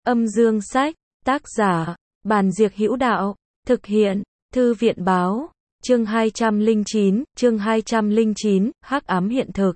Âm dương sách, tác giả, Bàn Diệc Hữu Đạo, thực hiện, Thư viện báo, chương 209, Hắc ám hiện thực.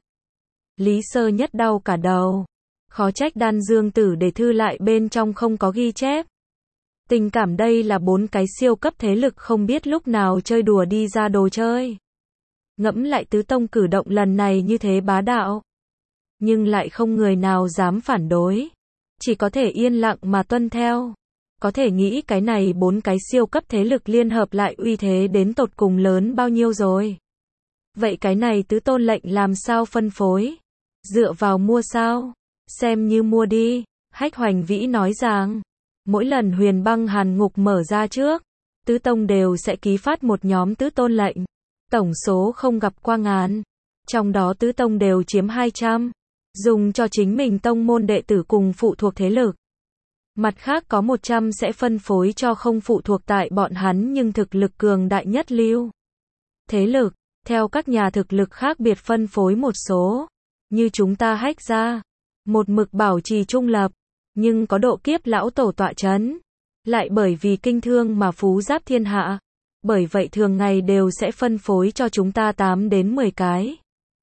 Lý Sơ Nhất đau cả đầu. Khó trách Đan Dương Tử để thư lại bên trong không có ghi chép. Tình cảm đây là 4 cái siêu cấp thế lực không biết lúc nào chơi đùa đi ra đồ chơi. Ngẫm lại Tứ Tông cử động lần này như thế bá đạo. Nhưng lại không người nào dám phản đối. Chỉ có thể yên lặng mà tuân theo. Có thể nghĩ cái này 4 cái siêu cấp thế lực liên hợp lại uy thế đến tột cùng lớn bao nhiêu rồi. Vậy cái này Tứ Tôn lệnh làm sao phân phối? Dựa vào mua sao? Xem như mua đi. Hách Hoành Vĩ nói rằng, mỗi lần Huyền Băng Hàn Ngục mở ra trước, Tứ Tông đều sẽ ký phát một nhóm Tứ Tôn lệnh. Tổng số không gặp qua ngàn. Trong đó Tứ Tông đều chiếm 200. Dùng cho chính mình tông môn đệ tử cùng phụ thuộc thế lực. Mặt khác có 100 sẽ phân phối cho không phụ thuộc tại bọn hắn nhưng thực lực cường đại nhất lưu. Thế lực, theo các nhà thực lực khác biệt phân phối một số. Như chúng ta Hách gia, một mực bảo trì trung lập, nhưng có độ kiếp lão tổ tọa chấn. Lại bởi vì kinh thương mà phú giáp thiên hạ. Bởi vậy thường ngày đều sẽ phân phối cho chúng ta 8 đến 10 cái.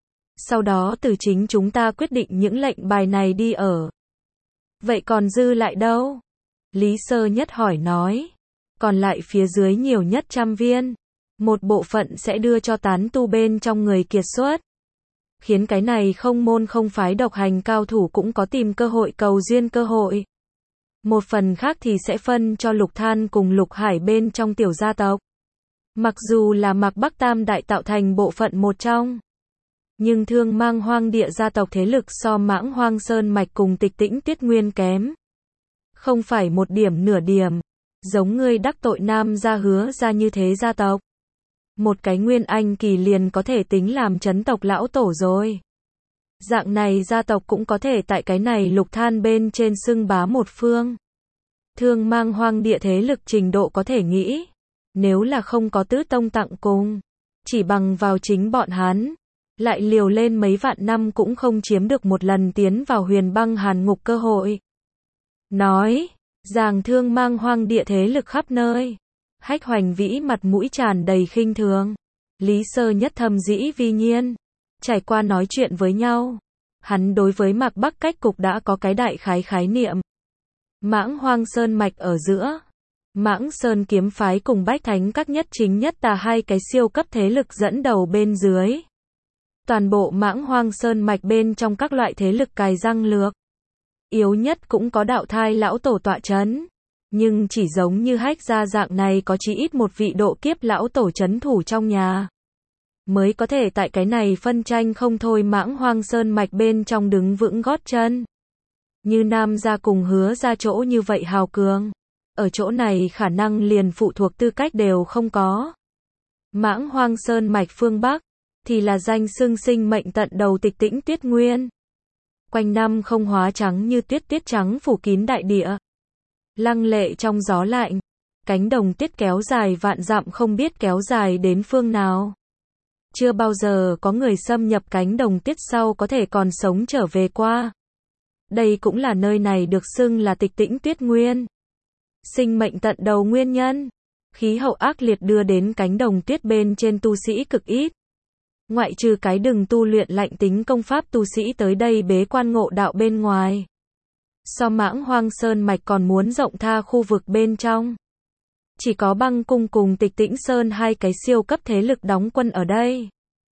Sau đó từ chính chúng ta quyết định những lệnh bài này đi ở. Vậy còn dư lại đâu? Lý Sơ Nhất hỏi nói. Còn lại phía dưới nhiều nhất 100 viên. Một bộ phận sẽ đưa cho tán tu bên trong người kiệt xuất. Khiến cái này không môn không phái độc hành cao thủ cũng có tìm cơ hội cầu duyên cơ hội. Một phần khác thì sẽ phân cho Lục Than cùng Lục Hải bên trong tiểu gia tộc. Mặc dù là Mạc Bắc Tam Đại tạo thành bộ phận một trong. Nhưng Thương Mang Hoang địa gia tộc thế lực so Mãng Hoang Sơn Mạch cùng Tịch Tĩnh Tuyết Nguyên kém. Không phải một điểm nửa điểm. Giống ngươi đắc tội Nam gia Hứa ra như thế gia tộc. Một cái Nguyên Anh kỳ liền có thể tính làm chấn tộc lão tổ rồi. Dạng này gia tộc cũng có thể tại cái này Lục Than bên trên xưng bá một phương. Thương Mang Hoang địa thế lực trình độ có thể nghĩ. Nếu là không có Tứ Tông tặng cùng. Chỉ bằng vào chính bọn hắn. Lại liều lên mấy vạn năm cũng không chiếm được một lần tiến vào Huyền Băng Hàn Ngục cơ hội. Nói, rằng Thương Mang Hoang địa thế lực khắp nơi. Hách Hoành Vĩ mặt mũi tràn đầy khinh thường. Lý Sơ Nhất thầm dĩ vi nhiên. Trải qua nói chuyện với nhau. Hắn đối với Mạc Bắc cách cục đã có cái đại khái niệm. Mãng Hoang Sơn Mạch ở giữa. Mãng Sơn kiếm phái cùng Bách Thánh các nhất chính nhất tà hai cái siêu cấp thế lực dẫn đầu bên dưới. Toàn bộ Mãng Hoang Sơn Mạch bên trong các loại thế lực cài răng lược. Yếu nhất cũng có đạo thai lão tổ tọa chấn. Nhưng chỉ giống như Hách gia dạng này có chí ít một vị độ kiếp lão tổ chấn thủ trong nhà. Mới có thể tại cái này phân tranh không thôi Mãng Hoang Sơn Mạch bên trong đứng vững gót chân. Như Nam gia cùng Hứa gia chỗ như vậy hào cường. Ở chỗ này khả năng liền phụ thuộc tư cách đều không có. Mãng Hoang Sơn Mạch phương Bắc. Thì là danh xưng sinh mệnh tận đầu Tịch Tĩnh Tuyết Nguyên. Quanh năm không hóa trắng như tuyết, tuyết trắng phủ kín đại địa. Lăng lệ trong gió lạnh. Cánh đồng tuyết kéo dài vạn dặm không biết kéo dài đến phương nào. Chưa bao giờ có người xâm nhập cánh đồng tuyết sau có thể còn sống trở về qua. Đây cũng là nơi này được xưng là Tịch Tĩnh Tuyết Nguyên. Sinh mệnh tận đầu nguyên nhân. Khí hậu ác liệt đưa đến cánh đồng tuyết bên trên tu sĩ cực ít. Ngoại trừ cái đừng tu luyện lạnh tính công pháp tu sĩ tới đây bế quan ngộ đạo bên ngoài. So Mãng Hoang Sơn Mạch còn muốn rộng tha khu vực bên trong. Chỉ có Băng Cung cùng Tịch Tĩnh Sơn hai cái siêu cấp thế lực đóng quân ở đây.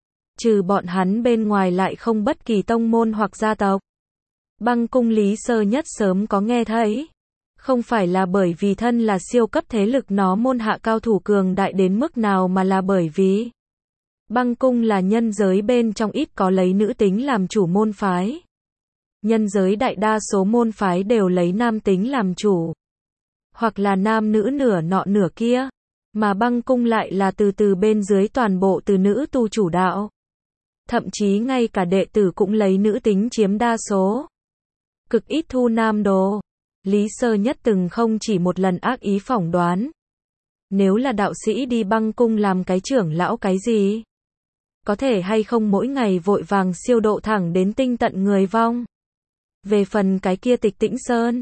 Trừ bọn hắn bên ngoài lại không bất kỳ tông môn hoặc gia tộc. Băng Cung Lý Sơ Nhất sớm có nghe thấy. Không phải là bởi vì thân là siêu cấp thế lực nó môn hạ cao thủ cường đại đến mức nào mà là bởi vì Băng Cung là nhân giới bên trong ít có lấy nữ tính làm chủ môn phái. Nhân giới đại đa số môn phái đều lấy nam tính làm chủ. Hoặc là nam nữ nửa nọ nửa kia. Mà Băng Cung lại là từ bên dưới toàn bộ từ nữ tu chủ đạo. Thậm chí ngay cả đệ tử cũng lấy nữ tính chiếm đa số. Cực ít thu nam đồ. Lý Sơ Nhất từng không chỉ một lần ác ý phỏng đoán. Nếu là đạo sĩ đi Băng Cung làm cái trưởng lão cái gì? Có thể hay không mỗi ngày vội vàng siêu độ thẳng đến tinh tận người vong. Về phần cái kia Tịch Tĩnh Sơn,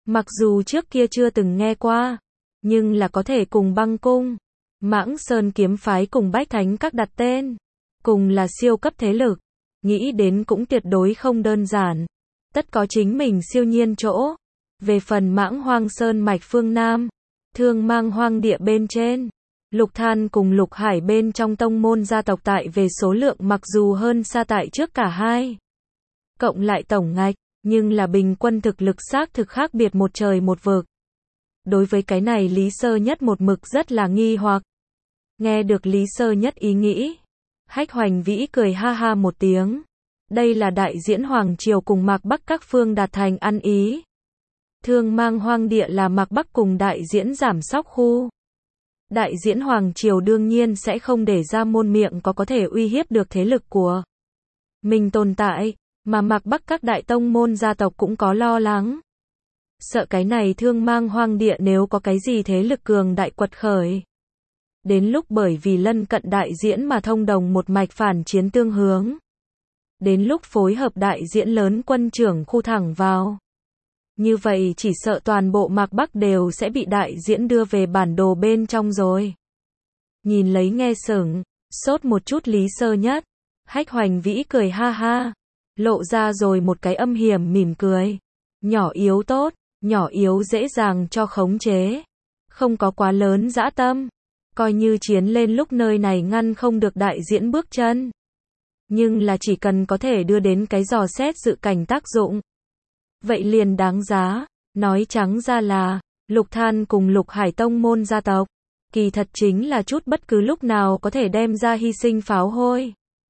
Mặc dù trước kia chưa từng nghe qua, nhưng là có thể cùng Băng Cung, Mãng Sơn kiếm phái cùng Bách Thánh các đặt tên, cùng là siêu cấp thế lực, nghĩ đến cũng tuyệt đối không đơn giản. Tất có chính mình siêu nhiên chỗ. Về phần Mãng Hoang Sơn mạch phương Nam, Thương Mang hoang địa bên trên, Lục Than cùng Lục Hải bên trong tông môn gia tộc tại về số lượng mặc dù hơn xa tại trước cả hai. Cộng lại tổng ngạch, nhưng là bình quân thực lực xác thực khác biệt một trời một vực. Đối với cái này Lý Sơ Nhất một mực rất là nghi hoặc. Nghe được Lý Sơ Nhất ý nghĩ, Hách Hoành Vĩ cười ha ha một tiếng. Đây là đại diễn Hoàng Triều cùng Mạc Bắc các phương đạt thành ăn ý. Thương Mang hoang địa là Mạc Bắc cùng đại diễn Giảm Sóc khu. Đại diễn Hoàng Triều đương nhiên sẽ không để ra môn miệng có thể uy hiếp được thế lực của mình tồn tại, mà Mạc Bắc các đại tông môn gia tộc cũng có lo lắng. Sợ cái này Thương Mang hoang địa nếu có cái gì thế lực cường đại quật khởi. Đến lúc bởi vì lân cận đại diễn mà thông đồng một mạch phản chiến tương hướng. Đến lúc phối hợp đại diễn lớn quân trưởng khu thẳng vào. Như vậy chỉ sợ toàn bộ Mạc Bắc đều sẽ bị đại diễn đưa về bản đồ bên trong rồi. Nhìn lấy nghe sửng, sốt một chút Lý Sơ Nhất. Hách Hoành Vĩ cười ha ha. Lộ ra rồi một cái âm hiểm mỉm cười. Nhỏ yếu tốt, nhỏ yếu dễ dàng cho khống chế. Không có quá lớn dã tâm. Coi như chiến lên lúc nơi này ngăn không được đại diễn bước chân. Nhưng là chỉ cần có thể đưa đến cái dò xét dự cảnh tác dụng. Vậy liền đáng giá. Nói trắng ra là, Lục Than cùng Lục Hải tông môn gia tộc. Kỳ thật chính là chút bất cứ lúc nào có thể đem ra hy sinh pháo hôi.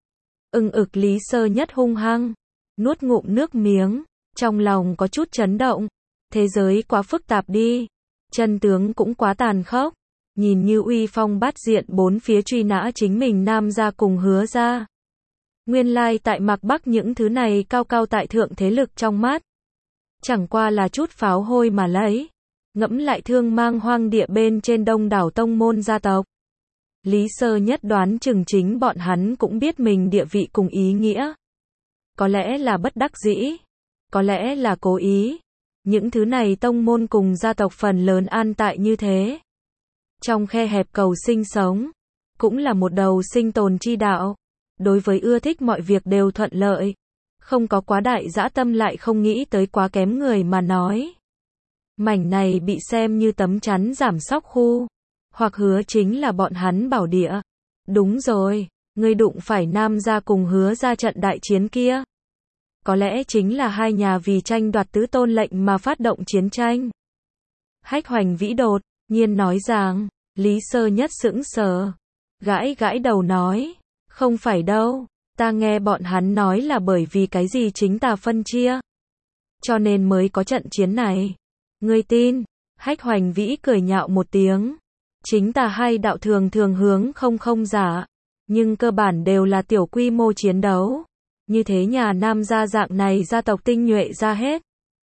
Ực Lý Sơ Nhất hung hăng. Nuốt ngụm nước miếng. Trong lòng có chút chấn động. Thế giới quá phức tạp đi. Chân tướng cũng quá tàn khốc. Nhìn như uy phong bát diện bốn phía truy nã chính mình Nam gia cùng Hứa gia. Nguyên lai tại Mạc Bắc những thứ này cao cao tại thượng thế lực trong mắt. Chẳng qua là chút pháo hôi mà lấy. Ngẫm lại Thương Mang hoang địa bên trên đông đảo tông môn gia tộc. Lý Sơ Nhất đoán chừng chính bọn hắn cũng biết mình địa vị cùng ý nghĩa. Có lẽ là bất đắc dĩ. Có lẽ là cố ý. Những thứ này tông môn cùng gia tộc phần lớn an tại như thế. Trong khe hẹp cầu sinh sống. Cũng là một đầu sinh tồn chi đạo. Đối với ưa thích mọi việc đều thuận lợi. Không có quá đại dã tâm lại không nghĩ tới quá kém người mà nói. Mảnh này bị xem như tấm chắn Giảm Sóc khu. Hoặc Hứa chính là bọn hắn bảo địa. Đúng rồi, ngươi đụng phải Nam gia cùng Hứa ra trận đại chiến kia. Có lẽ chính là hai nhà vì tranh đoạt tứ tôn lệnh mà phát động chiến tranh. Hách Hoành Vĩ đột nhiên nói rằng, Lý Sơ Nhất sững sờ. Gãi gãi đầu nói, không phải đâu, ta nghe bọn hắn nói là bởi vì cái gì chính ta phân chia. Cho nên mới có trận chiến này. Ngươi tin? Hách Hoành Vĩ cười nhạo một tiếng. Chính ta hai đạo thường hướng không giả. Nhưng cơ bản đều là tiểu quy mô chiến đấu. Như thế nhà Nam gia dạng này gia tộc tinh nhuệ ra hết.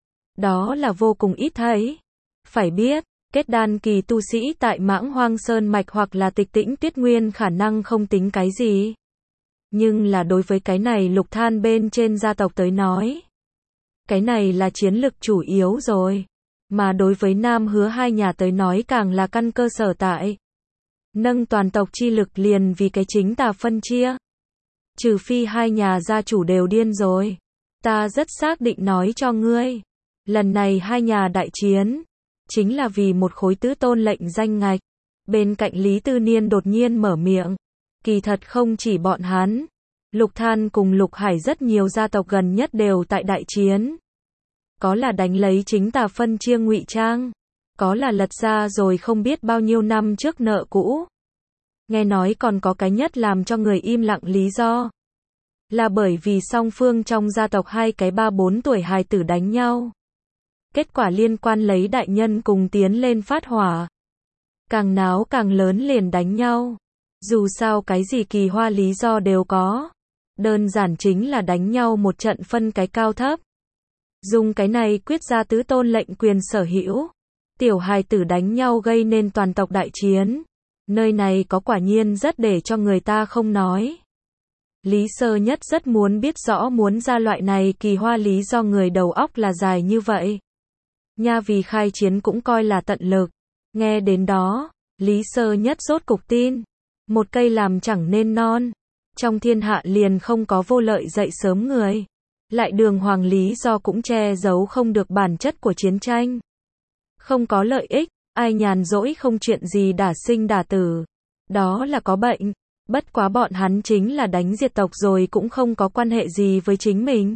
Đó là vô cùng ít thấy. Phải biết, kết đan kỳ tu sĩ tại Mãng Hoang Sơn mạch hoặc là Tịch Tĩnh Tuyết Nguyên khả năng không tính cái gì. Nhưng là đối với cái này Lục Than bên trên gia tộc tới nói. Cái này là chiến lực chủ yếu rồi. Mà đối với Nam Hứa hai nhà tới nói càng là căn cơ sở tại. Nâng toàn tộc chi lực liền vì cái chính ta phân chia. Trừ phi hai nhà gia chủ đều điên rồi. Ta rất xác định nói cho ngươi. Lần này hai nhà đại chiến. Chính là vì một khối tứ tôn lệnh danh ngạch. Bên cạnh Lý Tư Niên đột nhiên mở miệng. Kỳ thật không chỉ bọn hắn. Lục Than cùng Lục Hải rất nhiều gia tộc gần nhất đều tại đại chiến. Có là đánh lấy chính tà phân chia ngụy trang. Có là lật ra rồi không biết bao nhiêu năm trước nợ cũ. Nghe nói còn có cái nhất làm cho người im lặng lý do. Là bởi vì song phương trong gia tộc hai cái 3-4 tuổi hài tử đánh nhau. Kết quả liên quan lấy đại nhân cùng tiến lên phát hỏa. Càng náo càng lớn liền đánh nhau. Dù sao cái gì kỳ hoa lý do đều có. Đơn giản chính là đánh nhau một trận phân cái cao thấp. Dùng cái này quyết ra tứ tôn lệnh quyền sở hữu. Tiểu hài tử đánh nhau gây nên toàn tộc đại chiến. Nơi này có quả nhiên rất để cho người ta không nói. Lý Sơ Nhất rất muốn biết rõ muốn ra loại này kỳ hoa lý do người đầu óc là dài như vậy. Nha, vì khai chiến cũng coi là tận lực. Nghe đến đó, Lý Sơ Nhất rốt cục tin. Một cây làm chẳng nên non. Trong thiên hạ liền không có vô lợi dậy sớm người. Lại đường hoàng lý do cũng che giấu không được bản chất của chiến tranh. Không có lợi ích, ai nhàn rỗi không chuyện gì đả sinh đả tử. Đó là có bệnh. Bất quá bọn hắn chính là đánh diệt tộc rồi cũng không có quan hệ gì với chính mình.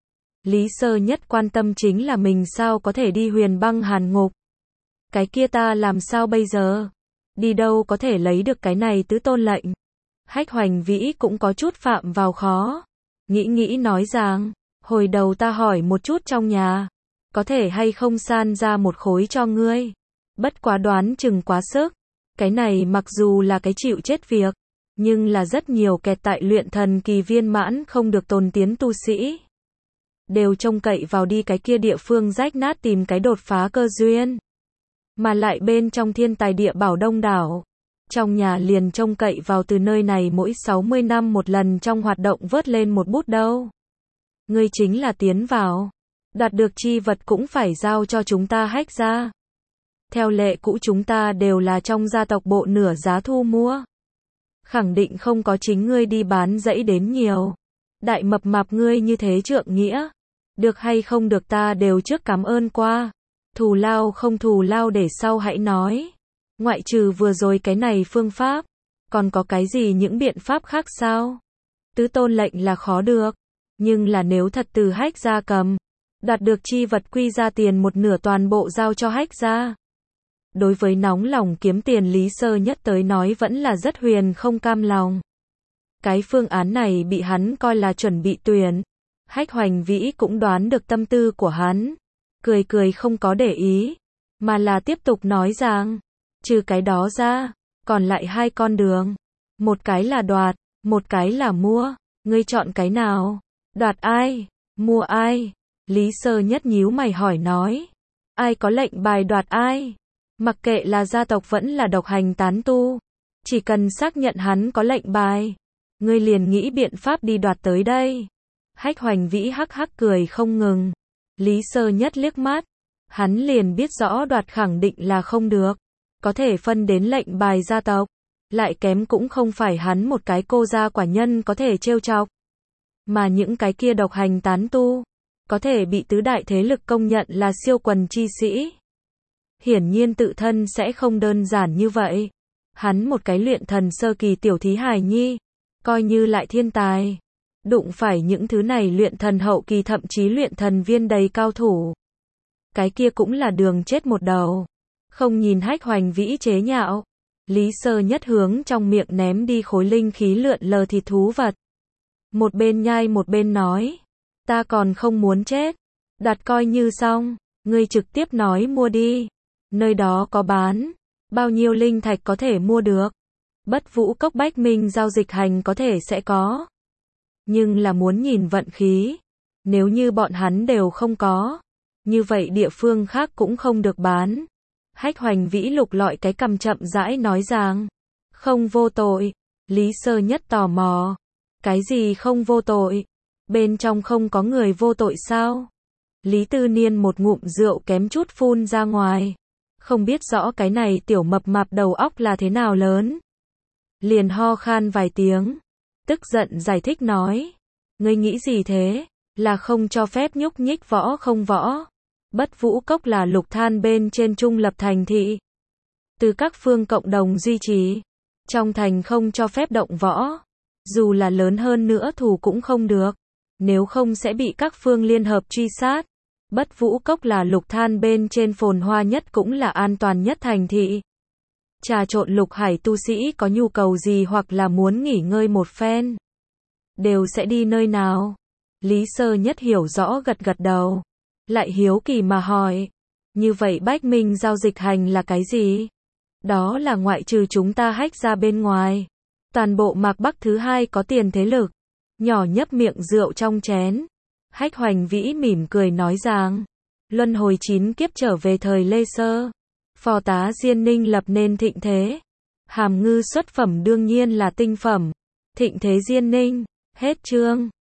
Lý Sơ Nhất quan tâm chính là mình sao có thể đi huyền băng hàn ngục. Cái kia ta làm sao bây giờ? Đi đâu có thể lấy được cái này tứ tôn lệnh? Hách Hoành Vĩ cũng có chút phạm vào khó. Nghĩ nói rằng, hồi đầu ta hỏi một chút trong nhà, có thể hay không san ra một khối cho ngươi. Bất quá đoán chừng quá sức. Cái này mặc dù là cái chịu chết việc, nhưng là rất nhiều kẹt tại luyện thần kỳ viên mãn không được tồn tiến tu sĩ. Đều trông cậy vào đi cái kia địa phương rách nát tìm cái đột phá cơ duyên. Mà lại bên trong thiên tài địa bảo đông đảo. Trong nhà liền trông cậy vào từ nơi này mỗi 60 năm một lần trong hoạt động vớt lên một bút đâu. Ngươi chính là tiến vào. Đoạt được chi vật cũng phải giao cho chúng ta Hách gia. Theo lệ cũ chúng ta đều là trong gia tộc bộ nửa giá thu mua. Khẳng định không có chính ngươi đi bán dãy đến nhiều. Đại mập mạp ngươi như thế trượng nghĩa. Được hay không được ta đều trước cảm ơn qua. Thù lao không thù lao để sau hãy nói. Ngoại trừ vừa rồi cái này phương pháp. Còn có cái gì những biện pháp khác sao? Tứ tôn lệnh là khó được. Nhưng là nếu thật từ Hách gia cầm. Đoạt được chi vật quy ra tiền một nửa toàn bộ giao cho Hách gia. Đối với nóng lòng kiếm tiền Lý Sơ Nhất tới nói vẫn là rất huyền không cam lòng. Cái phương án này bị hắn coi là chuẩn bị tuyển. Hách Hoành Vĩ cũng đoán được tâm tư của hắn. Cười không có để ý. Mà là tiếp tục nói rằng, trừ cái đó ra, còn lại hai con đường. Một cái là đoạt, một cái là mua. Ngươi chọn cái nào? Đoạt ai? Mua ai? Lý Sơ Nhất nhíu mày hỏi nói. Ai có lệnh bài đoạt ai? Mặc kệ là gia tộc vẫn là độc hành tán tu. Chỉ cần xác nhận hắn có lệnh bài. Ngươi liền nghĩ biện pháp đi đoạt tới đây. Hách Hoành Vĩ hắc hắc cười không ngừng. Lý Sơ Nhất liếc mắt. Hắn liền biết rõ đoạt khẳng định là không được. Có thể phân đến lệnh bài gia tộc. Lại kém cũng không phải hắn một cái cô gia quả nhân có thể trêu chọc. Mà những cái kia độc hành tán tu. Có thể bị tứ đại thế lực công nhận là siêu quần chi sĩ. Hiển nhiên tự thân sẽ không đơn giản như vậy. Hắn một cái luyện thần sơ kỳ tiểu thí hài nhi. Coi như lại thiên tài. Đụng phải những thứ này luyện thần hậu kỳ thậm chí luyện thần viên đầy cao thủ. Cái kia cũng là đường chết một đầu. Không nhìn Hách Hoành Vĩ chế nhạo. Lý Sơ Nhất hướng trong miệng ném đi khối linh khí lượn lờ thịt thú vật. Một bên nhai một bên nói. Ta còn không muốn chết. Đặt coi như xong. Ngươi trực tiếp nói mua đi. Nơi đó có bán. Bao nhiêu linh thạch có thể mua được. Bất Vũ Cốc Bách Minh giao dịch hành có thể sẽ có. Nhưng là muốn nhìn vận khí. Nếu như bọn hắn đều không có. Như vậy địa phương khác cũng không được bán. Hách Hoành Vĩ lục lọi cái cằm chậm rãi nói rằng. Không vô tội. Lý Sơ Nhất tò mò. Cái gì không vô tội? Bên trong không có người vô tội sao? Lý Tư Niên một ngụm rượu kém chút phun ra ngoài. Không biết rõ cái này tiểu mập mạp đầu óc là thế nào lớn. Liền ho khan vài tiếng. Tức giận giải thích nói. Ngươi nghĩ gì thế? Là không cho phép nhúc nhích võ không võ. Bất Vũ Cốc là lục than bên trên trung lập thành thị. Từ các phương cộng đồng duy trì. Trong thành không cho phép động võ. Dù là lớn hơn nữa thủ cũng không được. Nếu không sẽ bị các phương liên hợp truy sát. Bất Vũ Cốc là lục than bên trên phồn hoa nhất cũng là an toàn nhất thành thị. Trà trộn lục hải tu sĩ có nhu cầu gì hoặc là muốn nghỉ ngơi một phen. Đều sẽ đi nơi nào? Lý Sơ Nhất hiểu rõ gật gật đầu. Lại hiếu kỳ mà hỏi. Như vậy Bách Minh giao dịch hành là cái gì? Đó là ngoại trừ chúng ta Hách ra bên ngoài. Toàn bộ Mạc Bắc thứ hai có tiền thế lực. Nhỏ nhấp miệng rượu trong chén. Hách Hoành Vĩ mỉm cười nói rằng. Luân hồi 9 kiếp trở về thời Lê Sơ. Phò tá Diên Ninh lập nên thịnh thế. Hàm ngư xuất phẩm đương nhiên là tinh phẩm. Thịnh thế Diên Ninh. Hết chương.